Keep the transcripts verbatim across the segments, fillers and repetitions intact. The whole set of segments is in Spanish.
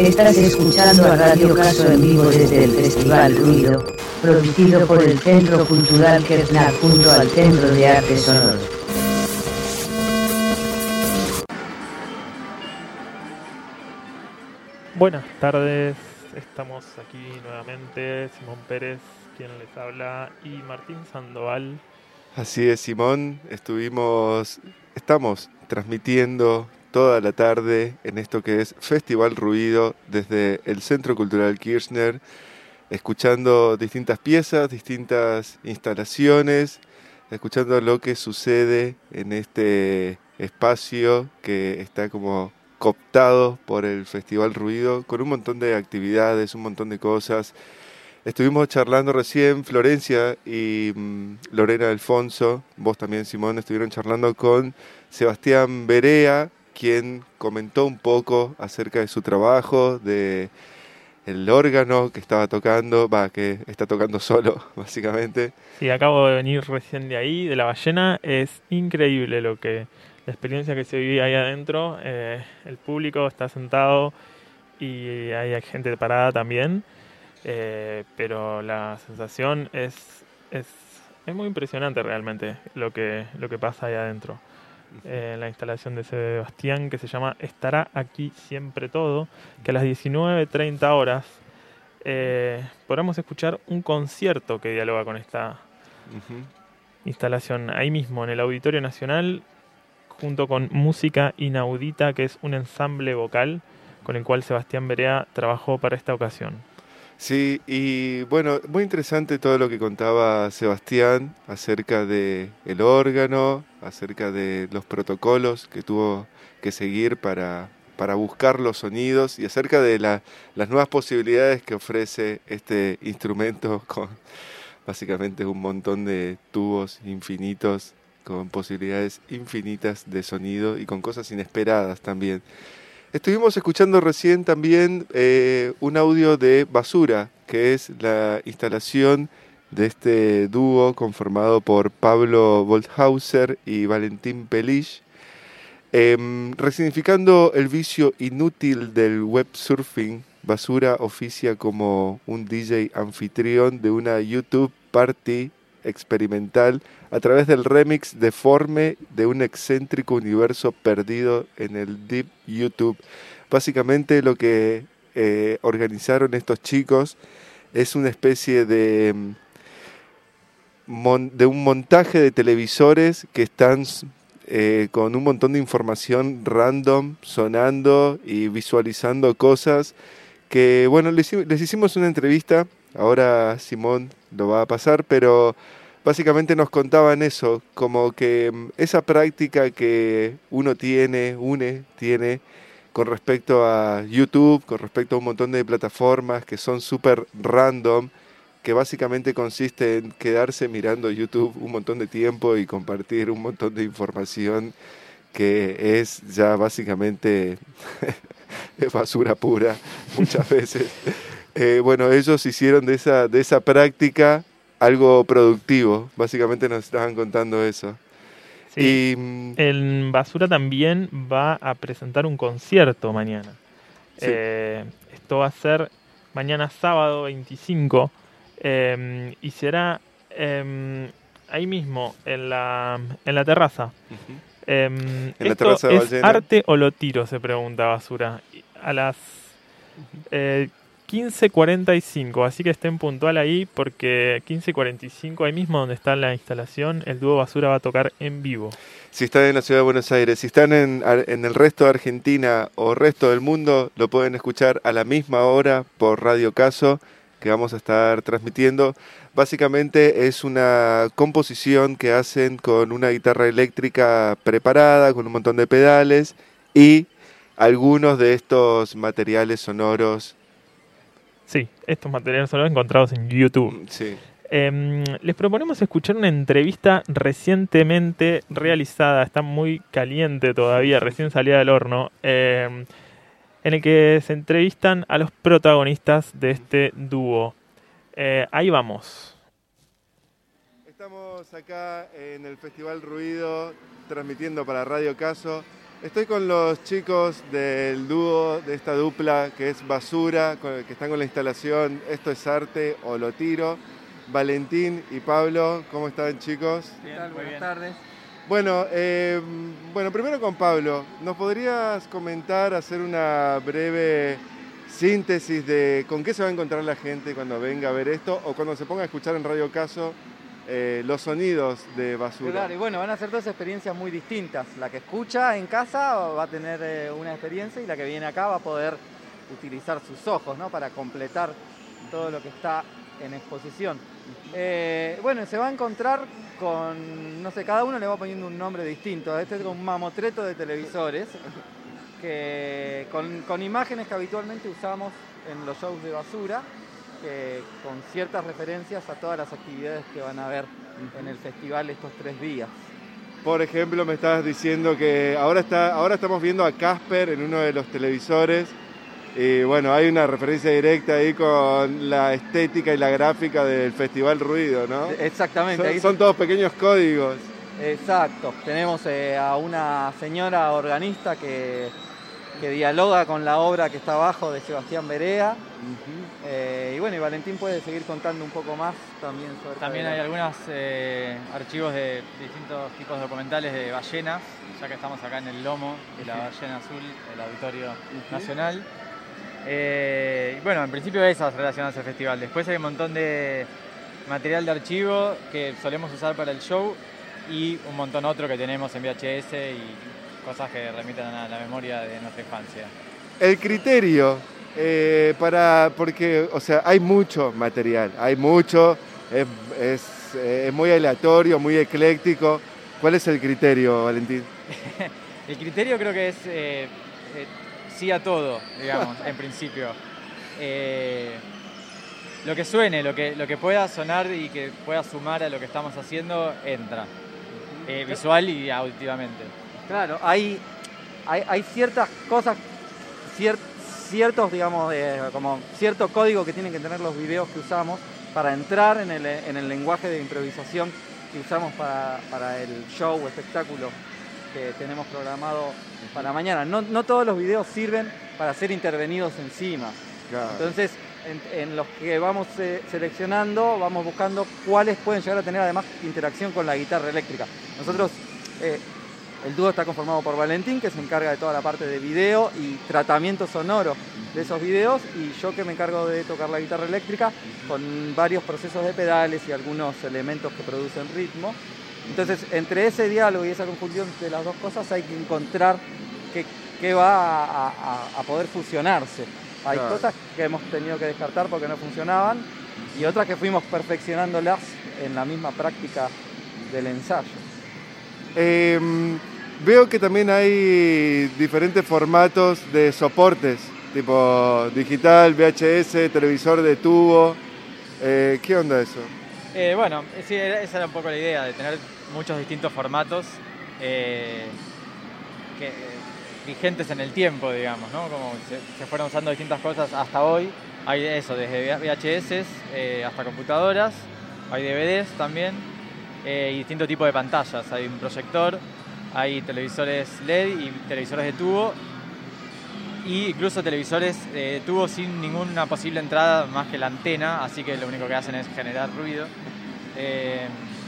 Estás escuchando a Radio Caso en vivo desde el Festival Ruido, producido por el Centro Cultural Kertznak junto al Centro de Arte Sonoro. Buenas tardes, estamos aquí nuevamente, Simón Pérez, quien les habla, y Martín Sandoval. Así es, Simón, estuvimos, estamos transmitiendo toda la tarde en esto que es Festival Ruido desde el Centro Cultural Kirchner, escuchando distintas piezas, distintas instalaciones, escuchando lo que sucede en este espacio que está como cooptado por el Festival Ruido, con un montón de actividades, un montón de cosas. Estuvimos charlando recién, Florencia y mmm, Lorena Alfonso, vos también, Simón, estuvieron charlando con Sebastián Berea, quien comentó un poco acerca de su trabajo, de el órgano que estaba tocando, va, que está tocando solo, básicamente. Sí, acabo de venir recién de ahí, de La Ballena. Es increíble lo que la experiencia que se vive ahí adentro. Eh, el público está sentado y hay gente parada también. Eh, pero la sensación es, es, es muy impresionante realmente lo que, lo que pasa ahí adentro. Eh, la instalación de Sebastián, que se llama Estará aquí siempre todo, que a las diecinueve treinta horas eh, podremos escuchar un concierto que dialoga con esta uh-huh. instalación ahí mismo en el Auditorio Nacional, junto con Música Inaudita, que es un ensamble vocal con el cual Sebastián Berea trabajó para esta ocasión. Sí, y bueno, muy interesante todo lo que contaba Sebastián acerca de el órgano, acerca de los protocolos que tuvo que seguir para, para buscar los sonidos y acerca de la, las nuevas posibilidades que ofrece este instrumento con básicamente un montón de tubos infinitos, con posibilidades infinitas de sonido y con cosas inesperadas también. Estuvimos escuchando recién también eh, un audio de Basura, que es la instalación de este dúo conformado por Pablo Bolthauser y Valentín Pelich, eh, resignificando el vicio inútil del websurfing. Basura oficia como un D J anfitrión de una YouTube Party experimental a través del remix deforme de un excéntrico universo perdido en el Deep YouTube. Básicamente lo que eh, organizaron estos chicos es una especie de, mon, de un montaje de televisores que están eh, con un montón de información random sonando y visualizando cosas que, bueno, les, les hicimos una entrevista. Ahora Simón lo va a pasar, pero básicamente nos contaban eso, como que esa práctica que uno tiene, une, tiene con respecto a YouTube, con respecto a un montón de plataformas que son súper random, que básicamente consiste en quedarse mirando YouTube un montón de tiempo y compartir un montón de información que es ya básicamente basura pura muchas veces. Eh, bueno, ellos hicieron de esa, de esa práctica algo productivo, básicamente nos estaban contando eso. Sí, y en Basura también va a presentar un concierto mañana. Sí. Eh, esto va a ser mañana sábado veinticinco eh, y será eh, ahí mismo, en la, en la terraza. Uh-huh. Eh, ¿En esto la terraza de es Ballena? ¿Arte o lo tiro?, se pregunta Basura. A las eh, quince cuarenta y cinco, así que estén puntual ahí porque quince cuarenta y cinco, ahí mismo donde está la instalación, el dúo Basura va a tocar en vivo. Si están en la ciudad de Buenos Aires, si están en, en el resto de Argentina o resto del mundo, lo pueden escuchar a la misma hora por Radio Caso, que vamos a estar transmitiendo. Básicamente es una composición que hacen con una guitarra eléctrica preparada, con un montón de pedales y algunos de estos materiales sonoros. Sí, estos materiales sonoros encontrados en YouTube. Sí. Eh, les proponemos escuchar una entrevista recientemente realizada, está muy caliente todavía, recién salida del horno, eh, en el que se entrevistan a los protagonistas de este dúo. Eh, ahí vamos. Estamos acá en el Festival Ruido, transmitiendo para Radio Caso. Estoy con los chicos del dúo, de esta dupla que es Basura, con- que están con la instalación Esto es Arte o Lo Tiro. Valentín y Pablo, ¿cómo están, chicos? Bien, ¿Qué tal? muy Buenas bien. tardes. Bueno, eh, bueno, primero con Pablo, ¿nos podrías comentar, hacer una breve síntesis de con qué se va a encontrar la gente cuando venga a ver esto o cuando se ponga a escuchar en Radio Caso eh, los sonidos de Basura? Claro, y bueno, van a ser dos experiencias muy distintas. La que escucha en casa va a tener eh, una experiencia y la que viene acá va a poder utilizar sus ojos, ¿no? Para completar todo lo que está en exposición. Eh, bueno, se va a encontrar con, no sé, cada uno le va poniendo un nombre distinto. Este es un mamotreto de televisores que, con, con imágenes que habitualmente usamos en los shows de Basura, que, con ciertas referencias a todas las actividades que van a ver en el festival estos tres días. Por ejemplo, me estabas diciendo que ahora, está, ahora estamos viendo a Casper en uno de los televisores. Y bueno, hay una referencia directa ahí con la estética y la gráfica del Festival Ruido, ¿no? Exactamente. Son, ahí son todos pequeños códigos. Exacto. Tenemos eh, a una señora organista que, que dialoga con la obra que está abajo de Sebastián Berea. Eh, y bueno, y Valentín puede seguir contando un poco más también sobre... También hay algunos eh, archivos de distintos tipos de documentales de ballenas, ya que estamos acá en el lomo de la ballena azul del Auditorio Nacional. Eh, y bueno, en principio esas relacionadas al festival. Después hay un montón de material de archivo que solemos usar para el show y un montón otro que tenemos en V H S y cosas que remiten a la memoria de nuestra infancia. El criterio, eh, para, porque, o sea, hay mucho material, hay mucho, es, es, es muy aleatorio, muy ecléctico. ¿Cuál es el criterio, Valentín? El criterio creo que es eh, eh, sí a todo, digamos, en principio. Eh, lo que suene, lo que, lo que pueda sonar y que pueda sumar a lo que estamos haciendo, entra. Eh, visual y auditivamente. Claro, hay, hay, hay ciertas cosas, cier- ciertos, digamos, eh, como cierto código que tienen que tener los videos que usamos para entrar en el, en el lenguaje de improvisación que usamos para, para el show o espectáculo que tenemos programado para mañana. No, no todos los videos sirven para ser intervenidos encima. Claro. Entonces, en, en los que vamos eh, seleccionando, vamos buscando cuáles pueden llegar a tener además interacción con la guitarra eléctrica. Nosotros, eh, el dúo está conformado por Valentín, que se encarga de toda la parte de video y tratamiento sonoro de esos videos, y yo que me encargo de tocar la guitarra eléctrica con varios procesos de pedales y algunos elementos que producen ritmo. Entonces, entre ese diálogo y esa conjunción de las dos cosas hay que encontrar qué, qué va a, a, a poder fusionarse. Hay Claro. cosas que hemos tenido que descartar porque no funcionaban y otras que fuimos perfeccionándolas en la misma práctica del ensayo. Eh, veo que también hay diferentes formatos de soportes, tipo digital, V H S, televisor de tubo. Eh, ¿Qué onda eso? Eh, bueno, sí, era- esa era un poco la idea, de tener muchos distintos formatos eh, que, eh, vigentes en el tiempo, digamos, ¿no? Como se, se fueron usando distintas cosas hasta hoy. Hay eso, desde V H S eh, hasta computadoras, hay D V Ds también, eh, y distintos tipos de pantallas. Hay un proyector, hay televisores L E D y televisores de tubo, y incluso televisores de tubo sin ninguna posible entrada más que la antena, así que lo único que hacen es generar ruido. Eh,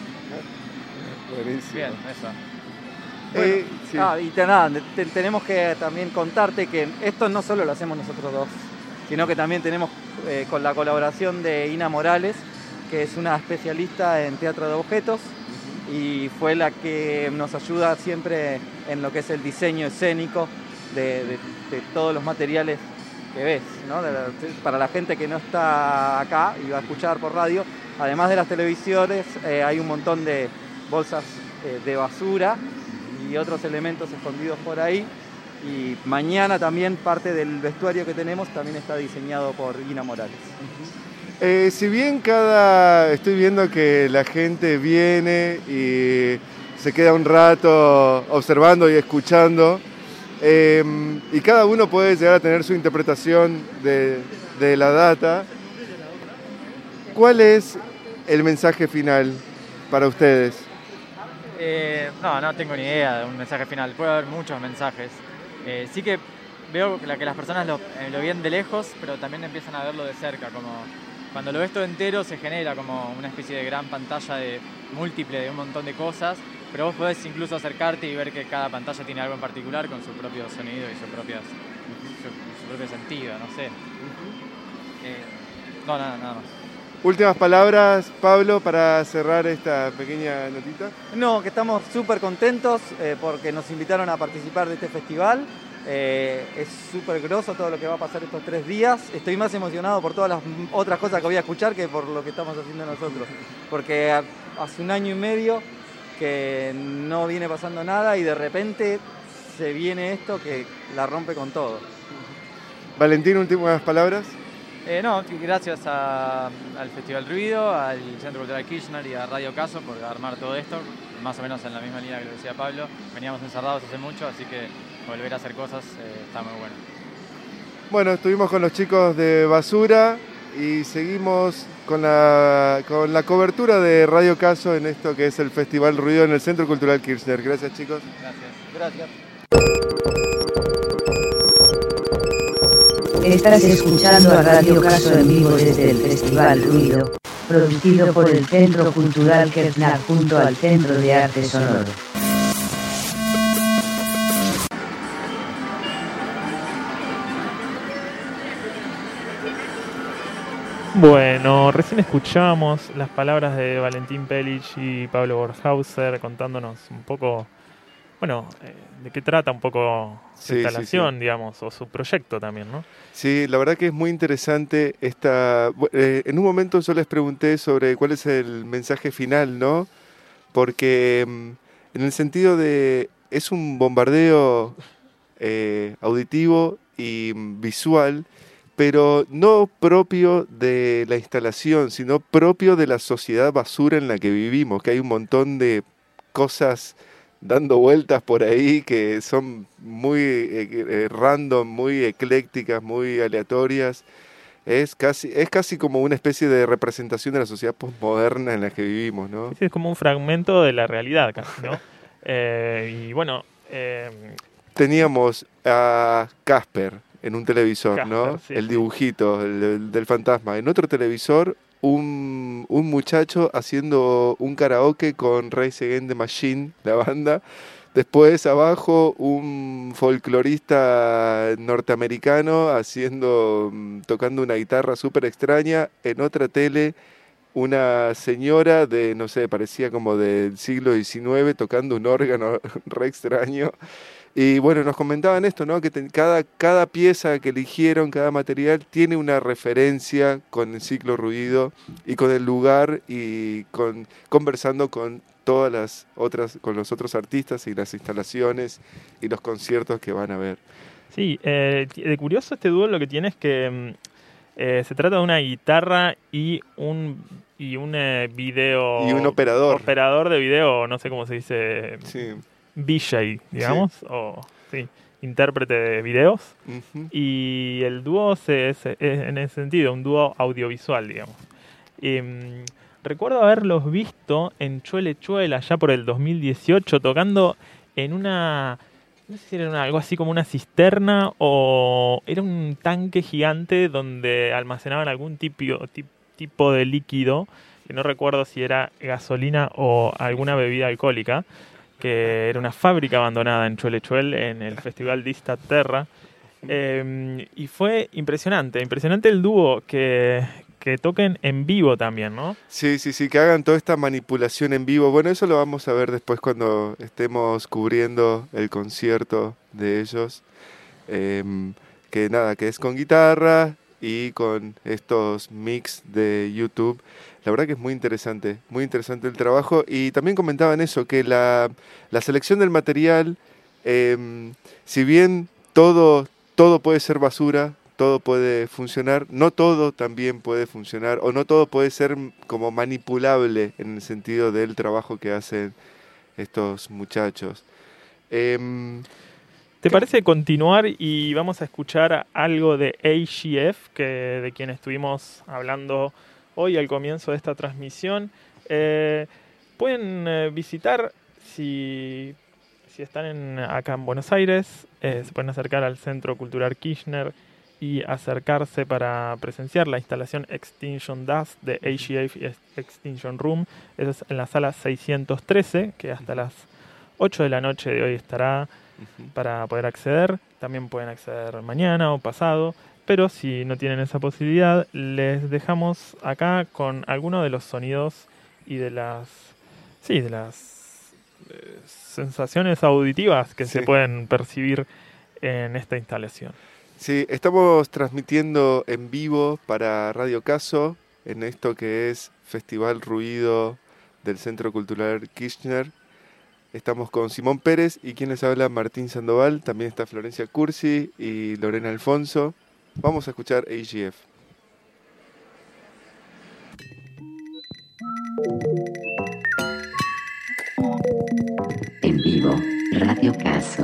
Buenísimo. bien, eso. Eh, sí. Ah, y te- nada, te- tenemos que también contarte que esto no solo lo hacemos nosotros dos, sino que también tenemos eh, con la colaboración de Ina Morales, que es una especialista en teatro de objetos y fue la que nos ayuda siempre en lo que es el diseño escénico de, de- de todos los materiales que ves, ¿no? De la- para la gente que no está acá y va a escuchar por radio, además de las televisores, eh, hay un montón de bolsas eh, de basura y otros elementos escondidos por ahí. Y mañana también parte del vestuario que tenemos también está diseñado por Ina Morales. Eh, si bien cada... Estoy viendo que la gente viene y se queda un rato observando y escuchando, eh, y cada uno puede llegar a tener su interpretación de, de la data, ¿cuál es el mensaje final para ustedes? Eh, no, no tengo ni idea de un mensaje final. Puede haber muchos mensajes. Eh, sí que veo que, la, que las personas lo, eh, lo ven de lejos, pero también empiezan a verlo de cerca. Como cuando lo ves todo entero se genera como una especie de gran pantalla de múltiple de un montón de cosas, pero vos podés incluso acercarte y ver que cada pantalla tiene algo en particular con su propio sonido y su, propias, su, su propio sentido, no sé. Eh, no, nada, nada más. Últimas palabras, Pablo, para cerrar esta pequeña notita. No, que estamos súper contentos eh, porque nos invitaron a participar de este festival. Eh, es súper groso todo lo que va a pasar estos tres días. Estoy más emocionado por todas las otras cosas que voy a escuchar que por lo que estamos haciendo nosotros. Porque hace un año y medio que no viene pasando nada y de repente se viene esto que la rompe con todo. Valentín, últimas palabras. Eh, no, gracias a, al Festival Ruido, al Centro Cultural Kirchner y a Radio Caso por armar todo esto, más o menos en la misma línea que lo decía Pablo. Veníamos encerrados hace mucho, así que volver a hacer cosas eh, está muy bueno. Bueno, estuvimos con los chicos de Basura y seguimos con la, con la cobertura de Radio Caso en esto que es el Festival Ruido en el Centro Cultural Kirchner. Gracias, chicos. Gracias. Gracias. Estás escuchando a Radio Caso en vivo desde el Festival Ruido, producido por el Centro Cultural Kirchner junto al Centro de Arte Sonoro. Bueno, recién escuchamos las palabras de Valentín Pelich y Pablo Borghauser contándonos un poco, bueno, eh, de qué trata un poco su Sí, instalación, sí, sí. digamos, o su proyecto también, ¿no? Sí, la verdad que es muy interesante esta... Eh, en un momento yo les pregunté sobre cuál es el mensaje final, ¿no? Porque mm, en el sentido de... es un bombardeo eh, auditivo y mm, visual, pero no propio de la instalación, sino propio de la sociedad basura en la que vivimos, que hay un montón de cosas dando vueltas por ahí que son muy eh, eh, random, muy eclécticas, muy aleatorias. Es casi, es casi como una especie de representación de la sociedad postmoderna en la que vivimos, ¿no? Sí, es como un fragmento de la realidad casi, ¿no? eh, y bueno... Eh, Teníamos a Casper en un televisor, Casper, ¿no? sí, el sí. dibujito el, el del fantasma. En otro televisor, un, un muchacho haciendo un karaoke con Rise Against the Machine, la banda. Después abajo un folclorista norteamericano haciendo, tocando una guitarra súper extraña. En otra tele una señora de, no sé, parecía como del siglo diecinueve tocando un órgano re extraño. Y bueno, nos comentaban esto, ¿no? Que te, cada, cada pieza que eligieron, cada material, tiene una referencia con el ciclo ruido y con el lugar y con conversando con todas las otras, con los otros artistas y las instalaciones y los conciertos que van a ver. Sí, eh, de curioso este dúo lo que tiene es que eh, se trata de una guitarra y un y un eh, video... Y un operador. Operador de video, no sé cómo se dice... Sí. V J, digamos, sí. o sí, intérprete de videos. Uh-huh. Y el dúo se, es, es en ese sentido un dúo audiovisual, digamos. Eh, recuerdo haberlos visto en Chuele Chuele allá por el dos mil dieciocho tocando en una, no sé si era una, algo así como una cisterna o era un tanque gigante donde almacenaban algún tipo, tip, tipo de líquido, que no recuerdo si era gasolina o alguna bebida alcohólica, que era una fábrica abandonada en Chuele Chuele, en el Festival Dista Terra. Eh, y fue impresionante, impresionante el dúo que, que toquen en vivo también, ¿no? Sí, sí, sí, que hagan toda esta manipulación en vivo. Bueno, eso lo vamos a ver después cuando estemos cubriendo el concierto de ellos. Eh, que nada, que es con guitarra y con estos mix de YouTube. La verdad que es muy interesante, muy interesante el trabajo. Y también comentaban eso, que la, la selección del material, eh, si bien todo, todo puede ser basura, todo puede funcionar, no todo también puede funcionar, o no todo puede ser como manipulable en el sentido del trabajo que hacen estos muchachos. Eh, ¿Te parece continuar y vamos a escuchar algo de A G F, que, de quien estuvimos hablando hoy al comienzo de esta transmisión? Eh, pueden eh, visitar si, si están en, acá en Buenos Aires, eh, se pueden acercar al Centro Cultural Kirchner y acercarse para presenciar la instalación Extinction Dust de A G F Extinction Room. Eso es en la sala seiscientos trece, que hasta las ocho de la noche de hoy estará uh-huh. para poder acceder. También pueden acceder mañana o pasado, pero si no tienen esa posibilidad, les dejamos acá con algunos de los sonidos y de las, sí, de las eh, sensaciones auditivas que sí. se pueden percibir en esta instalación. Sí, estamos transmitiendo en vivo para Radio Caso en esto que es Festival Ruido del Centro Cultural Kirchner. Estamos con Simón Pérez y quien les habla, Martín Sandoval. También está Florencia Cursi y Lorena Alfonso. Vamos a escuchar A G F. En vivo, Radio Caso.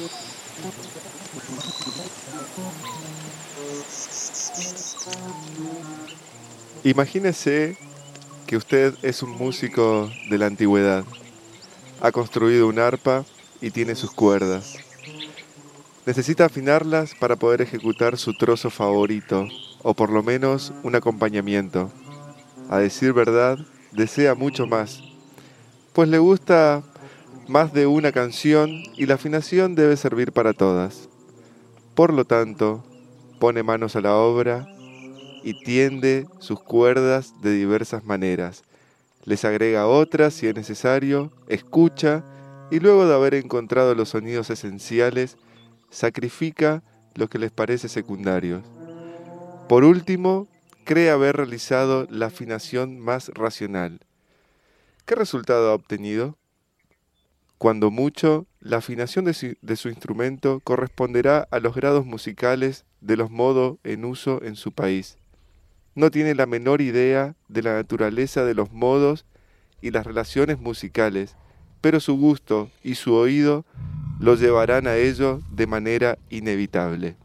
Imagínese que usted es un músico de la antigüedad. Ha construido un arpa y tiene sus cuerdas. Necesita afinarlas para poder ejecutar su trozo favorito, o por lo menos un acompañamiento. A decir verdad, desea mucho más, pues le gusta más de una canción y la afinación debe servir para todas. Por lo tanto, pone manos a la obra y tiende sus cuerdas de diversas maneras. Les agrega otras si es necesario, escucha y luego de haber encontrado los sonidos esenciales, sacrifica lo que les parece secundarios. Por último, cree haber realizado la afinación más racional. ¿Qué resultado ha obtenido? Cuando mucho, la afinación de su, de su instrumento corresponderá a los grados musicales de los modos en uso en su país. No tiene la menor idea de la naturaleza de los modos y las relaciones musicales, pero su gusto y su oído lo llevarán a ello de manera inevitable.